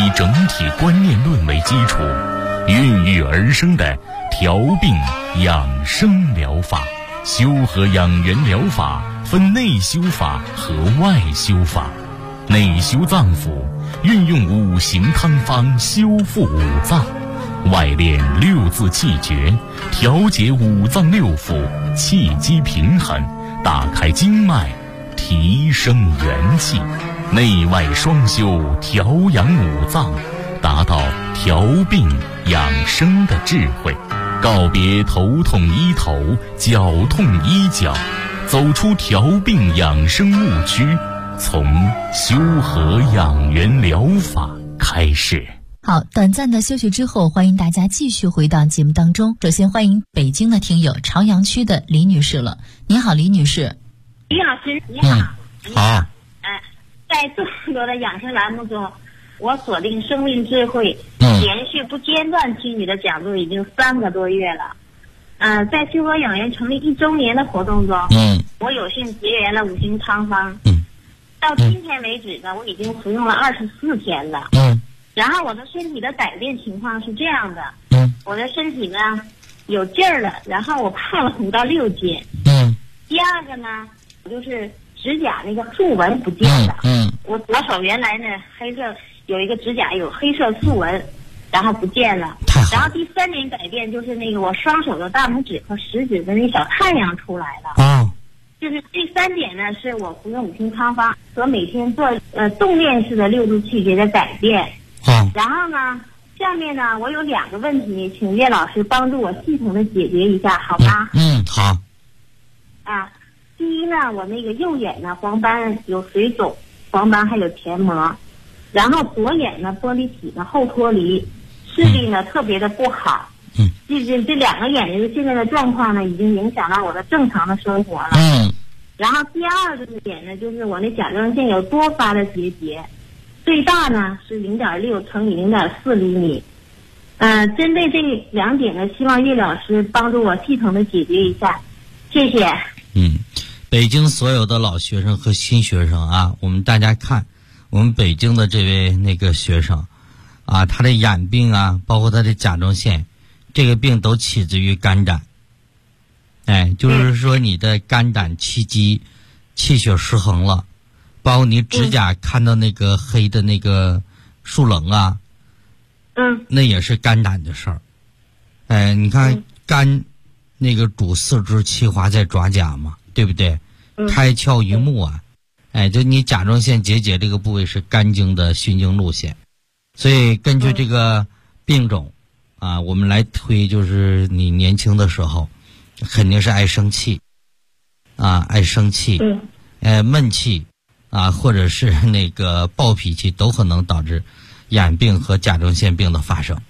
以整体观念论为基础，孕育而生的调病养生疗法。修和养元疗法分内修法和外修法。内修脏腑，运用五行汤方修复五脏；外练六字气诀，调节五脏六腑，气机平衡，打开经脉，提升元气。内外双修，调养五脏，达到调病养生的智慧。告别头痛医头，脚痛医脚，走出调病养生误区，从修和养元疗法开始。 好，短暂的休息之后，欢迎大家继续回到节目当中。首先欢迎北京的听友朝阳区的李女士了。你好，李女士。 李老师你好。 好。 在这么多的养生栏目中，我锁定生命智慧，连续不间断听你的讲座已经3个多月了。在修和养元成立1周年的活动中，我有幸结缘了五行汤方。到今天为止呢，我已经服用了24天了。然后我的身体的改变情况是这样的，我的身体呢有劲儿了，然后我胖了5到6斤。第二个呢，我就是指甲那个竖纹不见了。我左手原来呢黑色有一个指甲有黑色竖纹，然后不见了。然后第3点改变就是那个我双手的大拇指和食指的那小太阳出来了。就是第3点呢，是我服用五行汤方和每天做动练式的6字气诀的改变。然后呢，下面呢我有2个问题，请叶老师帮助我系统的解决一下，好吗？ 好。 第一呢，我那个右眼呢黄斑有水肿，黄斑还有填膜，然后左眼呢玻璃体呢后脱离，视力呢特别的不好。这2个眼睛现在的状况呢，已经影响到我的正常的生活了。然后第2个点呢，就是我那甲状腺有多发的结节，最大呢是0.6乘以0.4厘米。针对这2点呢，希望叶老师帮助我系统的解决一下，谢谢。 北京所有的老学生和新学生啊，我们大家看，我们北京的这位那个学生啊，他的眼病啊，包括他的甲状腺，这个病都起自于肝胆。就是说你的肝胆气机气血失衡了，包括你指甲看到那个黑的那个竖棱啊，那也是肝胆的事儿。你看肝那个主4肢气华在爪甲嘛，对不对？开窍于目啊。就你甲状腺结节这个部位是肝经的循经路线，所以根据这个病种啊，我们来推，就是你年轻的时候肯定是爱生气啊，爱生气，闷气啊，或者是那个暴脾气，都可能导致眼病和甲状腺病的发生。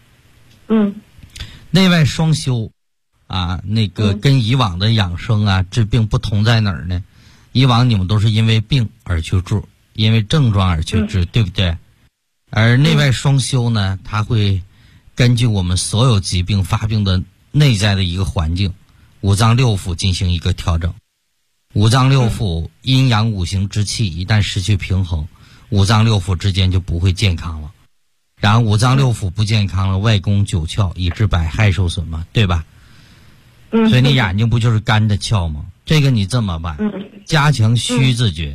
内外双修啊，那个跟以往的养生啊治病不同在哪儿呢？以往你们都是因为病而去治，因为症状而去治，对不对？而内外双修呢，它会根据我们所有疾病发病的内在的一个环境，五脏六腑进行一个调整。五脏六腑阴阳五行之气一旦失去平衡，五脏六腑之间就不会健康了。然后五脏六腑不健康了，外攻九窍，以致百害受损嘛，对吧？所以你眼睛不就是肝的窍吗？这个你这么办，加强虚字诀。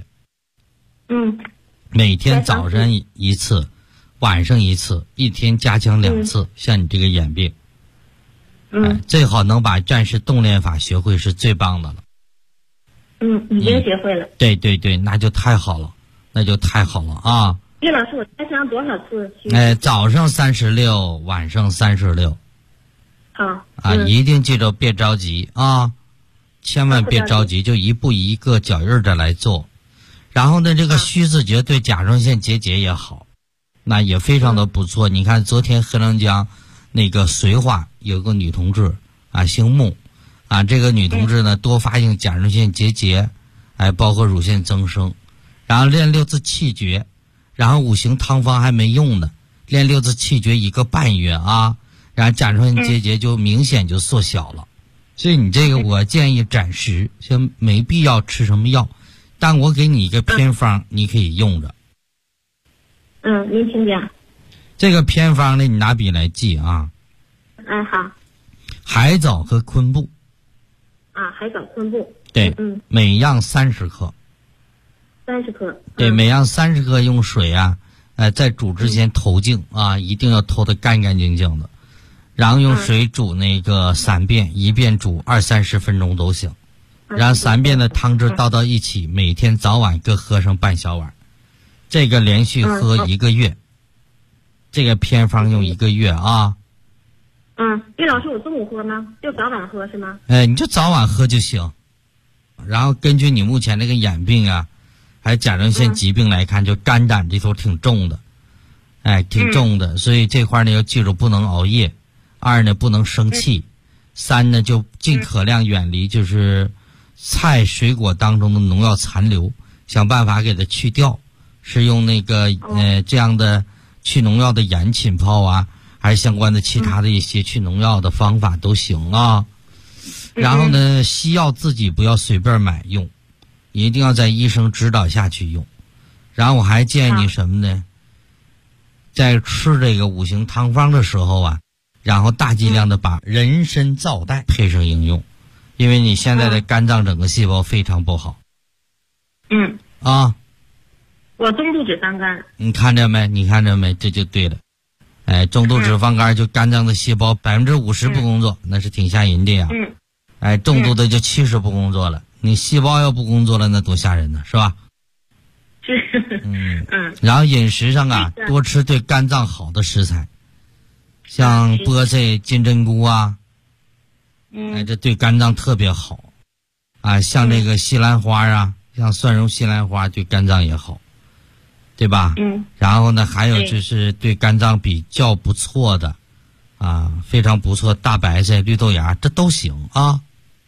每天早上一次，晚上一次，一天加强2次。像你这个眼病，最好能把战士动练法学会是最棒的了。 已经学会了。对， 那就太好了，啊！ 叶老师，我加强多少次？ 早上36，晚上36。 好。 一定记着，别着急啊，千万别着急，就一步一个脚印的来做。然后呢，这个虚字诀对甲状腺结节也好，那也非常的不错。你看昨天黑龙江那个绥化有个女同志啊，姓穆啊，这个女同志呢多发性甲状腺结节，包括乳腺增生，然后练6字气诀，然后五行汤方还没用呢，练6字气诀1个半月啊，然后甲状腺结节就明显就缩小了。所以你这个我建议暂时先没必要吃什么药，但我给你一个偏方，你可以用着。 您请讲。 这个偏方呢，你拿笔来记啊。 好。 海藻和昆布。 海藻、昆布。 对，每样30克。 30克。 对，每样30克，用水啊，在煮之前投净啊，一定要投得干干净净的，然后用水煮那个3遍，一遍煮20-30分钟都行，然后3遍的汤汁倒到一起，每天早晚各喝上半小碗，这个连续喝1个月，这个偏方用1个月啊。 叶老师，我中午喝吗？就早晚喝是吗？ 你就早晚喝就行，然后根据你目前那个眼病啊，还有甲状腺疾病来看，就肝胆这头挺重的，挺重的，所以这块呢要记住不能熬夜，2呢不能生气，3呢就尽可量远离就是菜水果当中的农药残留，想办法给它去掉，是用那个这样的去农药的盐浸泡啊，还是相关的其他的一些去农药的方法都行啊。然后呢，西药自己不要随便买用，一定要在医生指导下去用。然后我还建议你什么呢？在吃这个5行汤方的时候啊，然后大剂量的把人参皂苷配上应用，因为你现在的肝脏整个细胞非常不好。 我中度脂肪肝。 你看着没？你看着没？这就对了。中度脂肪肝就肝脏的细胞50%不工作，那是挺吓人的呀。重度的就70%不工作了。你细胞要不工作了，那多吓人呢，是吧？然后饮食上啊，多吃对肝脏好的食材，像菠菜、金针菇啊，这对肝脏特别好啊。像这个西兰花啊，像蒜蓉西兰花对肝脏也好，对吧？然后呢，还有就是对肝脏比较不错的啊，非常不错，大白菜、绿豆芽，这都行啊。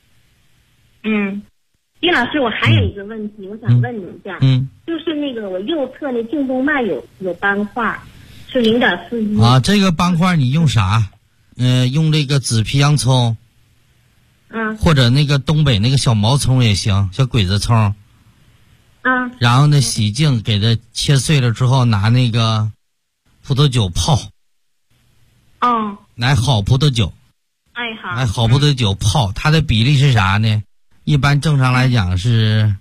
叶老师，我还有一个问题，我想问你一下，就是那个我右侧那颈动脉有斑块，是0.41 啊。这个斑块你用啥？用这个紫皮洋葱，或者那个东北那个小毛葱也行，小鬼子葱。然后呢，洗净，给它切碎了之后，拿那个葡萄酒泡。来好葡萄酒。好。好葡萄酒泡，它的比例是啥呢？一般正常来讲是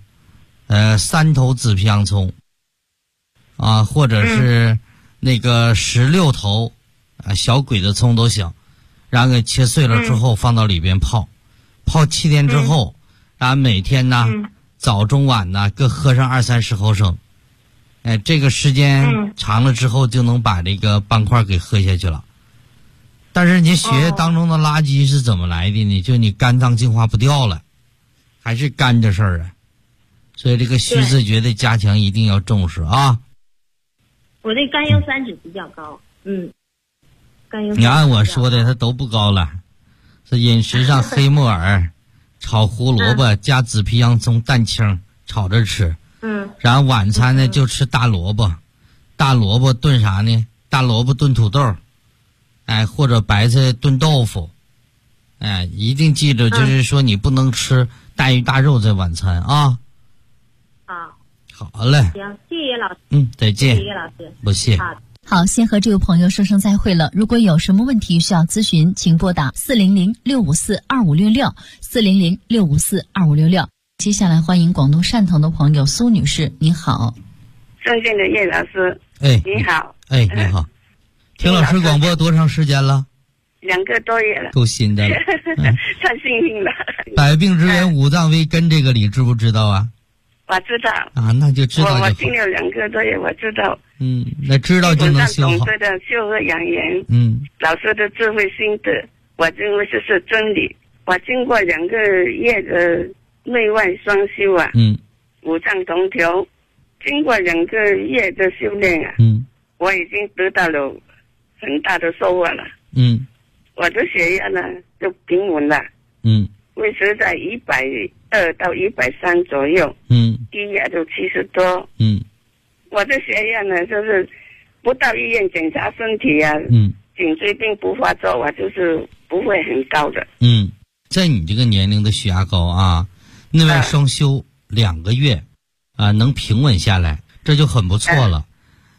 ，3头紫皮洋葱，或者是那个16头小鬼子葱都行，然后给切碎了之后放到里边泡7天之后，然后每天呢，早中晚呢各喝上20-30毫升，这个时间长了之后就能把这个斑块给喝下去了。但是你血液当中的垃圾是怎么来的呢？就你肝脏净化不掉了，还是肝这事儿啊。所以这个虚自觉的加强一定要重视啊。 我这甘油三酯比较高，甘油。 你按我说的，它都不高了。是饮食上黑木耳、炒胡萝卜加紫皮洋葱、蛋清炒着吃。然后晚餐呢就吃大萝卜，大萝卜炖啥呢？大萝卜炖土豆，或者白菜炖豆腐。一定记着，就是说你不能吃大鱼大肉在晚餐啊。好嘞。 行，谢谢老师。 再见。 谢谢老师。 不谢。 好，先和这位朋友说声再会了。如果有什么问题需要咨询，请拨打400-654-2566 400-654-2566。接下来欢迎广东汕头的朋友苏女士，你好。 尊敬的叶老师，你好。 你好。听老师广播多长时间了 ？2个多月了。 够新的了。 太幸运了。 百病之源五脏为根，这个你知不知道啊？ 我知道。 那就知道就好。 我听了2个多月，我知道。 那知道就能修好。 懂得的修和养颜。老师的智慧心得，我认为这是真理。我经过2个月的内外双修啊，五脏同调，经过2个月的修炼啊，我已经得到了很大的收获了。我的血压呢就平稳了。维持在120到130左右。低压就70多。我的血压呢就是不到医院检查身体啊，颈椎病不发作，我就是不会很高的。 在你这个年龄的血压高啊，内外双修2个月能平稳下来，这就很不错了。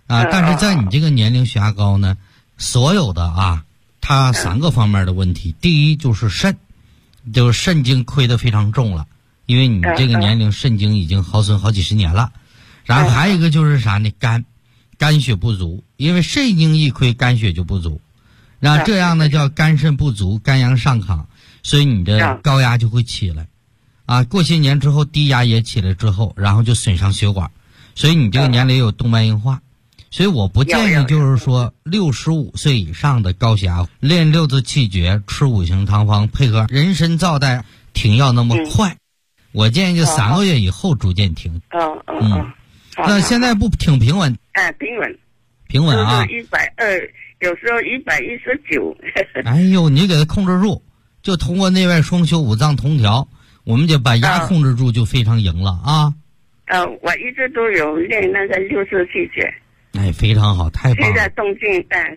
但是在你这个年龄血压高呢，所有的它3个方面的问题。第一就是肾，就是肾经亏得非常重了，因为你这个年龄肾经已经耗损好几十年了。然后还有一个就是啥呢？肝血不足，因为肾经一亏，肝血就不足，然后这样呢叫肝肾不足，肝阳上亢，所以你的高压就会起来。过些年之后低压也起来之后，然后就损伤血管，所以你这个年龄有动脉硬化。所以我不建议就是说65岁以上的高血压练6字气诀，吃5行汤方，配合人参皂苷停药那么快。我建议就3个月以后逐渐停。那现在不挺平稳？平稳啊 ，120，有时候119。 哎呦，你给它控制住，就通过内外双修、五脏同调，我们就把压控制住，就非常赢了啊。 我一直都有练那个6字气诀。 哎，非常好，太棒了！ 现在动静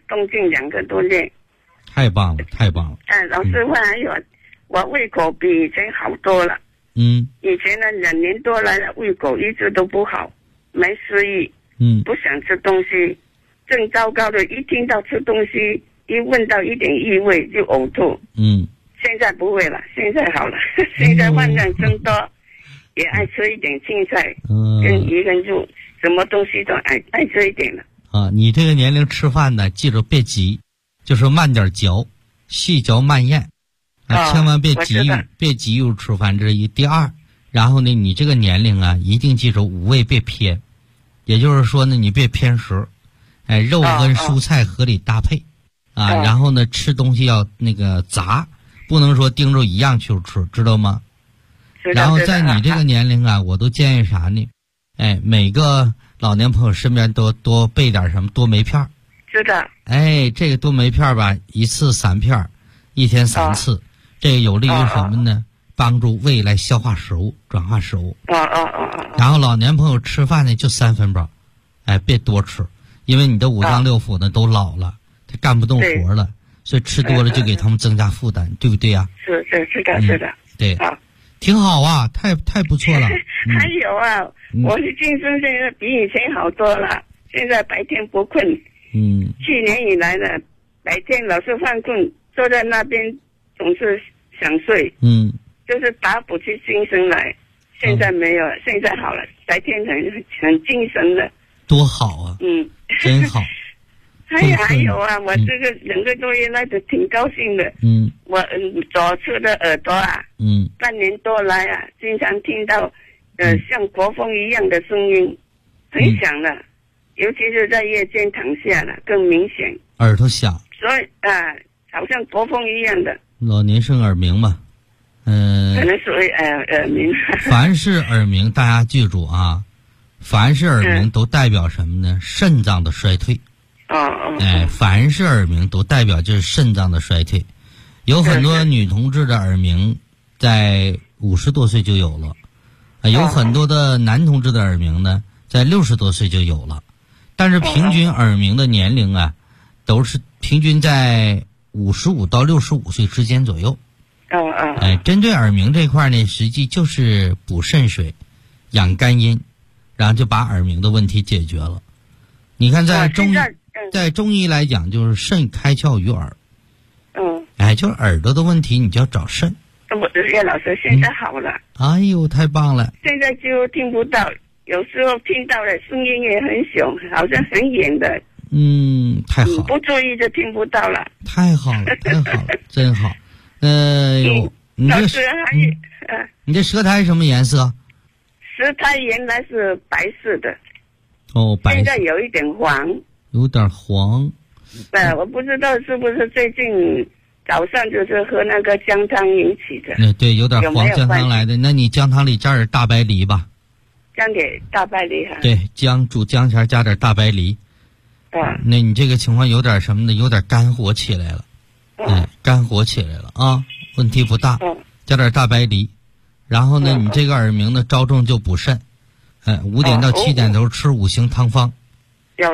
2个都练， 太棒了，太棒了！ 老师傅还有，我胃口比以前好多了。以前呢2年多来了，胃口一直都不好，没食欲，不想吃东西，正糟糕的，一听到吃东西，一闻到一点异味就呕吐。现在不会了，现在好了，现在饭量增多，也爱吃一点青菜，跟鱼跟肉。什么东西都爱吃一点了你这个年龄吃饭呢，记住别急，就是慢点嚼，细嚼慢咽千万别急于吃饭，这是一。第二，然后呢，你这个年龄一定记住五味别偏，也就是说呢，你别偏食，肉跟蔬菜合理搭配然后呢，吃东西要那个杂，不能说盯着一样去吃，知道吗？然后在你这个年龄我都建议啥呢？每个老年朋友身边多备点什么多酶片。 知道。 这个多酶片吧，一次3片，1天3次，这个有利于什么呢？帮助胃来消化食物，转化食物。然后老年朋友吃饭呢就3分饱，别多吃，因为你的五脏六腑呢都老了，他干不动活了，所以吃多了就给他们增加负担，对不对呀？ 是的。 对。挺好啊，太不错了。 还有我的精神现在比以前好多了，现在白天不困。去年以来呢，白天老是犯困，坐在那边总是想睡。就是打不起精神来。现在没有，现在好了，白天很精神的。 多好啊！真好。 还有我这个2个多月来的挺高兴的。我左侧的耳朵半年多来经常听到像国风一样的声音，很响了，尤其是在夜间躺下了更明显， 耳朵响， 所以好像国风一样的。 老年生耳鸣嘛， 可能是耳鸣。 凡是耳鸣，大家记住凡是耳鸣都代表什么呢？肾脏的衰退。凡是耳鸣都代表就是肾脏的衰退。有很多女同志的耳鸣在50多岁就有了，有很多的男同志的耳鸣呢在60多岁就有了，但是平均耳鸣的年龄都是平均在55到65岁之间左右。针对耳鸣这块呢，实际就是补肾水，养肝阴，然后就把耳鸣的问题解决了。你看在中医来讲，就是肾开窍于耳。就是耳朵的问题，你就要找肾。 我的岳老师现在好了。 哎呦，太棒了！ 现在就听不到，有时候听到的声音也很凶，好像很远的。 太好了。 不注意就听不到了。 太好了，太好了，真好。你这舌苔什么颜色？ 舌苔原来是白色的。 白色。 现在有一点黄。 有点黄。 我不知道是不是最近早上就是喝那个姜汤引起的。 对，有点黄姜汤来的。那你姜汤里加点大白梨吧。 加点大白梨对，煮姜前加点大白梨。那你这个情况有点什么呢？有点肝火起来了。肝火起来了问题不大。加点大白梨，然后呢，你这个耳鸣呢，着重就补肾。5点到7点都吃5行汤方。 有。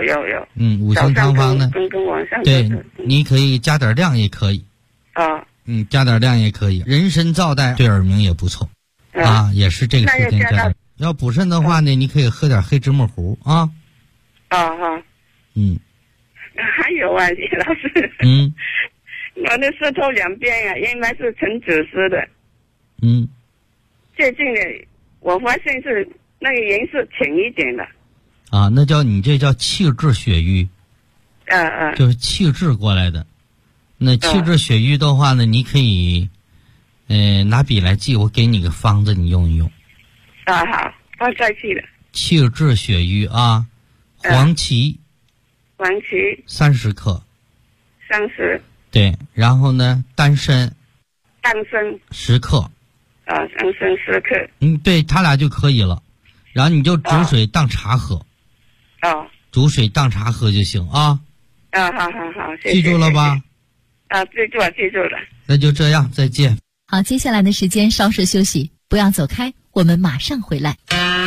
5行汤方呢， 跟晚上对，你可以加点量也可以。加点量也可以。人参皂苷对耳鸣也不错。也是这个时间加点。要补肾的话呢，你可以喝点黑芝麻糊还有啊，李老师。我的舌头两边啊，原来是呈紫色的。最近呢，我发现是那个颜色浅一点的。 啊，那你这叫气滞血瘀。就是气滞过来的。那气滞血瘀的话呢，你可以，拿笔来记，我给你个方子，你用一用。 好，我再记了。 气滞血瘀啊，黄芪，30克。 30。 对，然后呢，丹参10克。 丹参10克。 对，他俩就可以了。然后你就煮水当茶喝。煮水当茶喝就行啊。 好，谢谢。 记住了吧？ 记住了。 那就这样，再见。 好，接下来的时间稍事休息，不要走开，我们马上回来。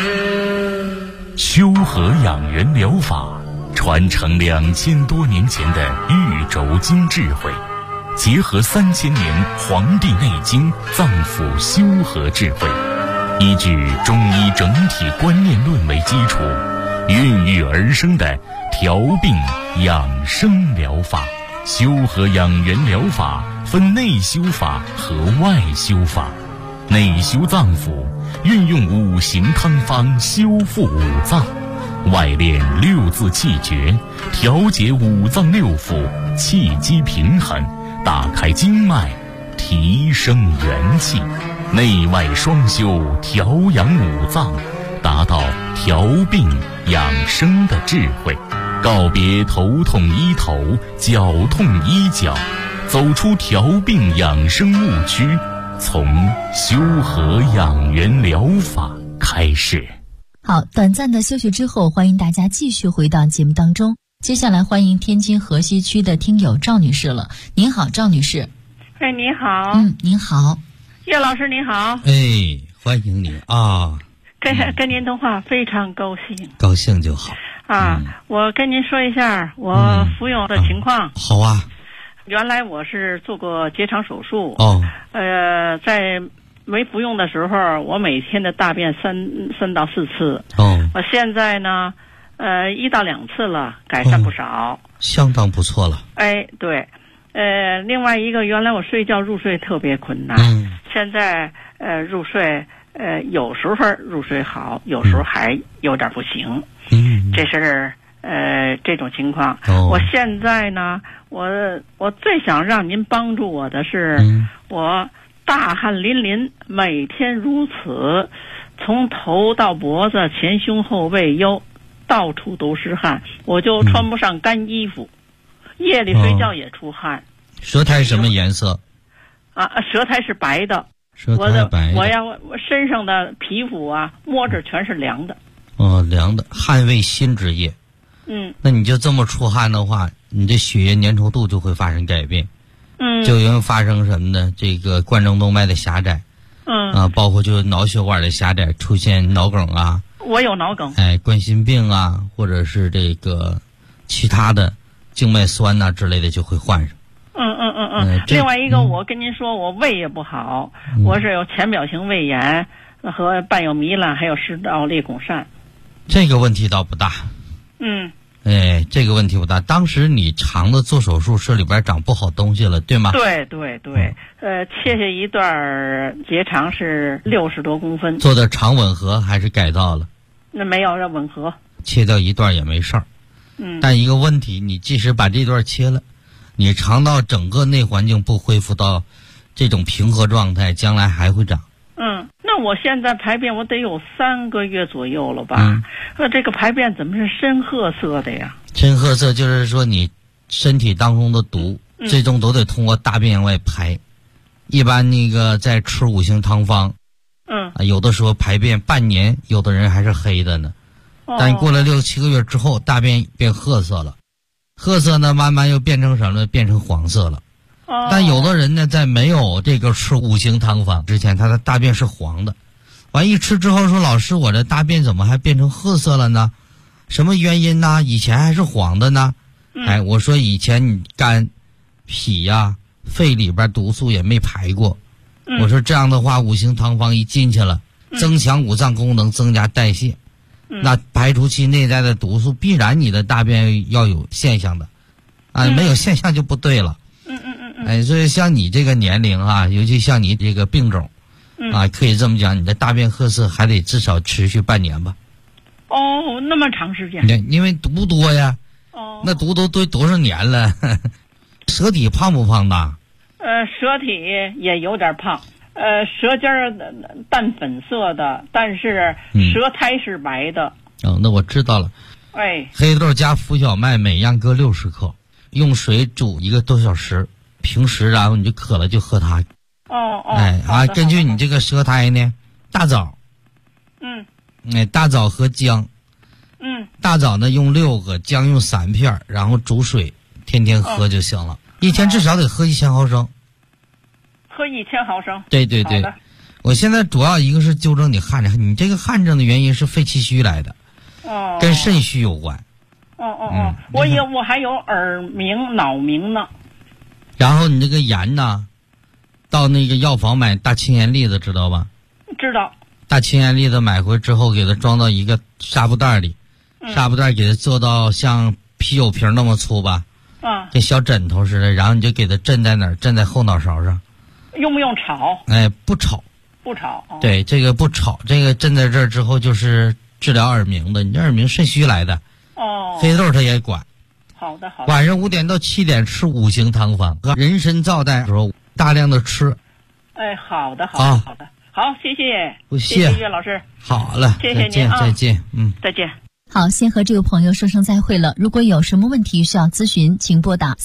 修和养元疗法传承2000多年前的玉轴经智慧，结合3000年《黄帝内经》脏腑修和智慧，依据中医整体观念论为基础，孕育而生的调病养生疗法。修和养元疗法分内修法和外修法。内修脏腑，运用5行汤方修复五脏；外练6字气诀，调节五脏六腑，气机平衡，打开经脉，提升元气。内外双修，调养五脏，达到调病养生的智慧。告别头痛医头，脚痛医脚，走出调病养生误区，从修和养元疗法开始。 好，短暂的休息之后，欢迎大家继续回到节目当中。接下来欢迎天津河西区的听友赵女士了。您好，赵女士。 你好。 您好。 叶老师您好。 欢迎你啊。 跟您通话非常高兴。 高兴就好。 我跟您说一下我服用的情况。 好啊。 原来我是做过结肠手术。在没服用的时候，我每天的大便3到4次。我现在呢，1到2次了，改善不少。 相当不错了。 对。另外一个，原来我睡觉入睡特别困难。现在入睡有时候入睡好，有时候还有点不行。这是这种情况。我现在呢，我最想让您帮助我的是，我大汗淋漓，每天如此，从头到脖子、前胸后背腰，到处都是汗，我就穿不上干衣服，夜里睡觉也出汗。 舌苔什么颜色？ 舌苔是白的。 舌苔白的。 我身上的皮肤啊，摸着全是凉的。 凉的，汗为心之液。那你就这么出汗的话，你这血液粘稠度就会发生改变。就因为发生什么呢？这个冠状动脉的狭窄。包括就脑血管的狭窄，出现脑梗啊。 我有脑梗。 冠心病啊，或者是这个其他的静脉栓呐之类的就会患上。 另外一个，我跟您说，我胃也不好，我是有浅表性胃炎和伴有糜烂，还有食道裂孔疝。 这个问题倒不大。这个问题不大。当时你肠子做手术是里边长不好东西了，对吗？ 对。切下一段结肠是60多公分。 做的肠吻合还是改造了？ 那没有，让吻合。 切掉一段也没事儿。但一个问题，你即使把这段切了，你肠道整个内环境不恢复到这种平和状态，将来还会长。 那我现在排便我得有3个月左右了吧？这个排便怎么是深褐色的呀？ 深褐色就是说你身体当中的毒，最终都得通过大便外排。一般那个在吃5行汤方，有的时候排便半年，有的人还是黑的呢。但过了6、7个月之后，大便变褐色了，褐色呢慢慢又变成什么？变成黄色了。但有的人呢，在没有这个吃5行汤方之前，他的大便是黄的。完一吃之后说，老师，我的大便怎么还变成褐色了呢？什么原因呢？以前还是黄的呢？我说以前你肝、脾呀、肺里边毒素也没排过。我说这样的话，5行汤方一进去了，增强五脏功能，增加代谢。 那排出其内在的毒素，必然你的大便要有现象的，没有现象就不对了。所以像你这个年龄啊，尤其像你这个病种，可以这么讲，你的大便褐色还得至少持续半年吧。 哦，那么长时间？ 对，因为毒多呀。那毒都多少年了？舌体胖不胖大？ 舌体也有点胖。舌尖儿淡粉色的，但是舌苔是白的。 那我知道了。黑豆加浮小麦每样各60克，用水煮1个多小时。平时然后你就渴了就喝它。根据你这个舌苔呢，大枣。大枣和姜。大枣呢用6个，姜用3片，然后煮水，天天喝就行了。一天至少得喝1000毫升。 喝1000毫升。 对。我现在主要一个是纠正你汗症，你这个汗症的原因是肺气虚来的。跟肾虚有关。 我还有耳鸣、脑鸣呢。 然后你这个盐呢，到那个药房买大青盐粒子，知道吧？ 知道。 大青盐粒子买回之后，给它装到一个纱布袋里，纱布袋给它做到像啤酒瓶那么粗吧，跟小枕头似的，然后你就给它枕在哪儿？枕在后脑勺上。 用不用炒？ 不炒。 不炒。 对，这个不炒，这个枕在这儿之后就是治疗耳鸣的，你这耳鸣肾虚来的。黑豆它也管。 好的。 晚上5点到7点吃5型汤方，人参皂带时候大量的吃。 好的。好，谢谢。 不谢岳老师。 好了， 谢谢您啊， 再见。 再见。 好，先和这位朋友说声再会了。如果有什么问题需要咨询，请拨打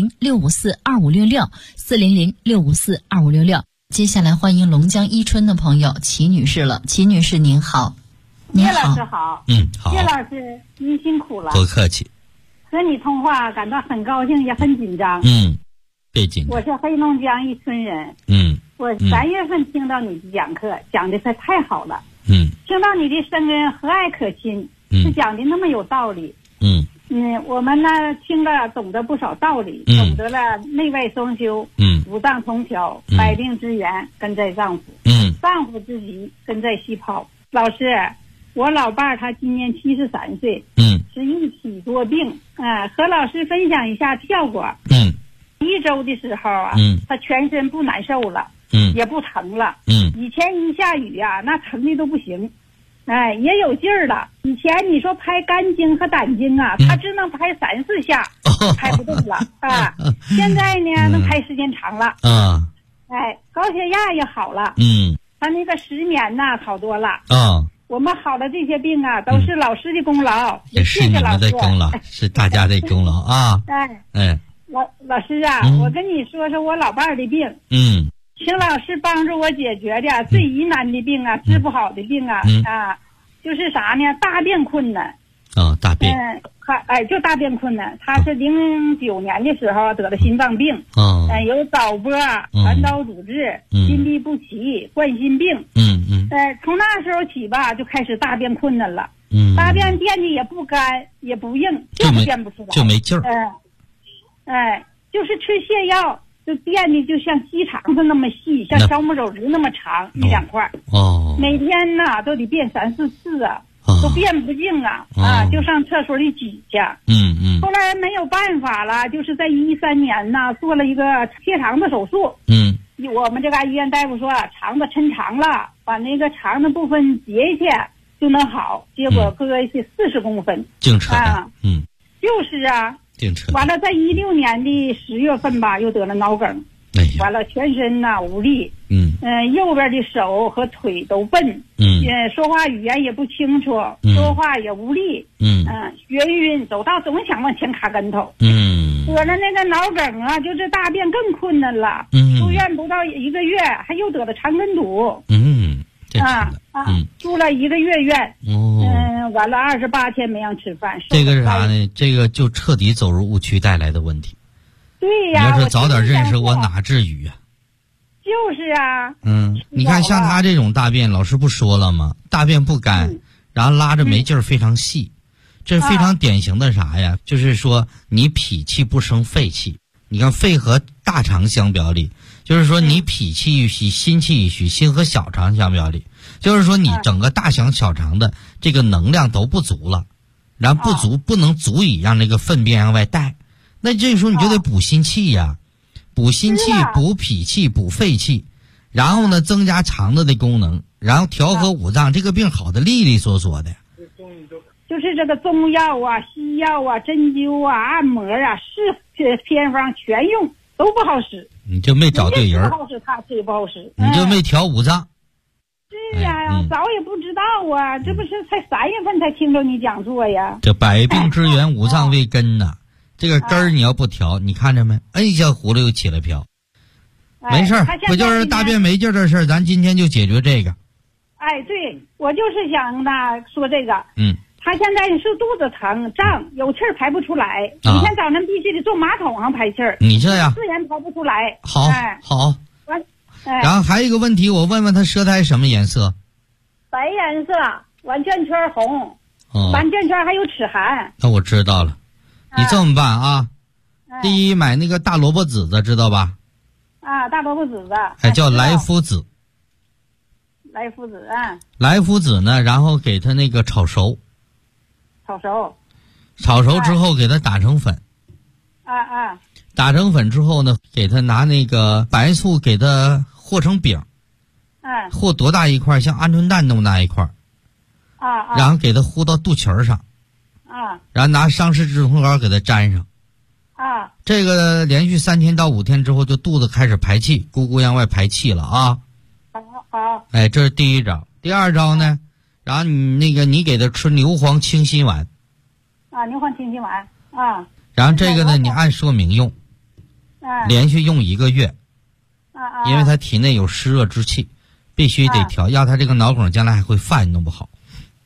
400-654-2566，400-654-2566。接下来欢迎龙江伊春的朋友齐女士了。齐女士您好。 岳老师好。 好。 岳老师您辛苦了。 不客气。 和你通话感到很高兴，也很紧张。 别紧张。 我是黑龙江伊春人。我3月份听到你的讲课，讲的是太好了。听到你的声音和蔼可亲，是讲的那么有道理。我们呢听了懂得不少道理，懂得了内外双修，五脏同调，百病之源根在脏腑，脏腑之疾根在细胞。老师，我老伴儿他今年73岁，是一体多病，和老师分享一下效果。1周的时候啊，他全身不难受了，也不疼了。以前一下雨啊，那疼的都不行，也有劲儿了。以前你说拍肝经和胆经啊，他只能拍3、4下，拍不动了啊。现在呢，能拍时间长了。高血压也好了。他那个失眠呐，好多了。我们好了这些病啊，都是老师的功劳， 也是你们的功劳，是大家的功劳啊。 老师啊，我跟你说说我老伴儿的病。请老师帮助我解决的最疑难的病啊，治不好的病啊，就是啥呢？大便困难。 大便。 就大便困难。他是09年的时候得了心脏病，有早搏、传导阻滞、心律不齐、冠心病。从那时候起吧，就开始大便困难了。大便变的也不干也不硬，就是变不出来， 就没劲儿。 就是吃泻药，就变的就像鸡肠子那么细，像小拇手指那么长，1、2块。每天呐都得便3、4次啊，都便不净啊，就上厕所里挤去。后来没有办法了，就是在13年呐做了一个切肠子手术。我们这个医院大夫说肠子抻长了，把那个肠的部分截去就能好，结果割去40公分。 净扯淡。 就是啊。完了，在16年的10月份吧，又得了脑梗。完了，全身呐无力。右边的手和腿都笨。说话语言也不清楚，说话也无力。眩晕，走道总想往前卡跟头。得了那个脑梗啊，就是大便更困难了。住院不到1个月，还又得了肠梗阻。住了1个月院。完了28天没让吃饭。 这个是啥呢？这个就彻底走入误区带来的问题。 对呀。 你要是早点认识我，哪至于啊？ 就是啊。 你看像他这种大便，老师不说了吗？大便不干，然后拉着没劲儿，非常细。这是非常典型的啥呀？就是说你脾气不生肺气。你看肺和大肠相表里，就是说你脾气与虚，心气与虚，心和小肠相表里。 就是说你整个大肠小肠的这个能量都不足了，然后不能足以让那个粪便往外带，那这时候你就得补心气呀，补心气、补脾气、补肺气，然后呢增加肠子的功能，然后调和五脏，这个病好的利利索索的。 就是这个中药啊、西药啊、针灸啊、按摩啊，是偏方全用都不好使。 你就没找对人， 不好使，他这不好使， 你就没调五脏。 是呀，早也不知道啊，这不是才3月份才听着你讲座呀。 这百病之源，五脏为根呐。这个根儿你要不调，你看着没？哎，一下葫芦又起来飘。没事儿，不就是大便没劲的事儿，咱今天就解决这个。 哎，对，我就是想跟他说这个。他现在是肚子疼胀，有气儿排不出来，每天早上必须得坐马桶上排气儿。 你这样自然排不出来。 好，好。然后还有一个问题，我问问他舌苔什么颜色？ 白颜色，完圈圈红，完圈圈还有齿痕。 那我知道了，你这么办啊？第一，买那个大萝卜籽子，知道吧？ 啊，大萝卜籽子。 哎，叫莱菔子。 莱菔子啊。 莱菔子呢，然后给它那个炒熟。炒熟之后给它打成粉。打成粉之后呢，给它拿那个白醋给它和成饼。和多大一块？像鹌鹑蛋那么大一块。然后给它糊到肚脐上。然后拿桑葚止痛膏给它粘上。这个连续3天到5天之后，就肚子开始排气，咕咕往外排气了啊。 好。 哎，这是第一招。第二招呢？然后你给他吃牛黄清心丸。 牛黄清心丸啊。 然后这个呢，你按说明用。连续用1个月。因为他体内有湿热之气，必须得调，要他这个脑梗将来还会犯，弄不好。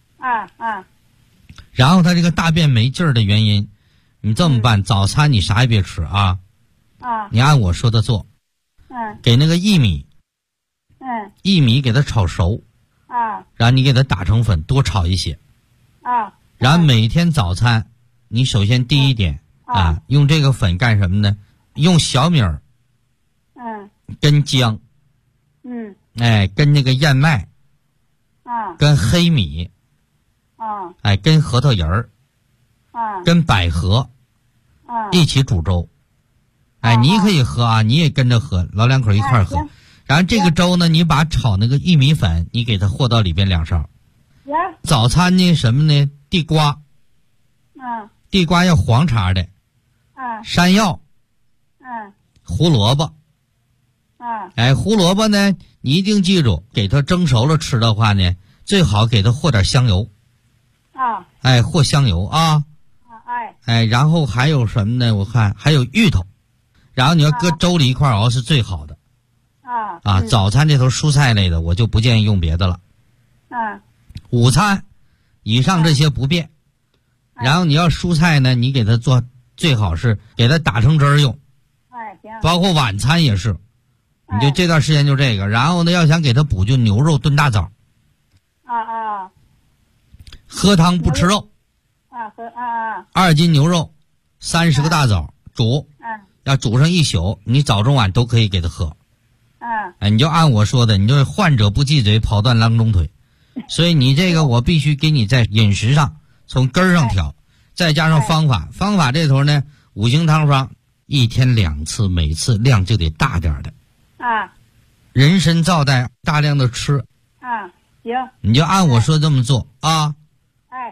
然后他这个大便没劲儿的原因，你这么办，早餐你啥也别吃啊。你按我说的做。给那个薏米。薏米给它炒熟。然后你给它打成粉，多炒一些。然后每天早餐，你首先第一点用这个粉干什么呢？用小米儿，跟姜，跟那个燕麦，跟黑米，跟核桃仁儿，跟百合，一起煮粥。你可以喝啊，你也跟着喝，老两口一块儿喝。然后这个粥呢，你把炒那个薏米粉，你给它和到里边2勺。早餐呢什么呢？地瓜。地瓜要黄茬的。山药。胡萝卜。胡萝卜呢，你一定记住，给它蒸熟了吃的话呢，最好给它和点香油。和香油啊。然后还有什么呢？我看还有芋头，然后你要搁粥里一块熬是最好的。早餐这头蔬菜类的我就不建议用别的了。午餐以上这些不变。然后你要蔬菜呢，你给它做，最好是给它打成汁儿用。包括晚餐也是，你就这段时间就这个。然后呢，要想给它补，就牛肉炖大枣。喝汤不吃肉。2斤牛肉，30个大枣煮。要煮上1宿，你早中晚都可以给它喝。你就按我说的，你就是患者不忌嘴，跑断郎中腿。所以你这个我必须给你在饮食上从根儿上调，再加上方法。方法这头呢，5行汤方，1天2次，每次量就得大点的。人参皂带大量的吃。 行。 你就按我说这么做啊。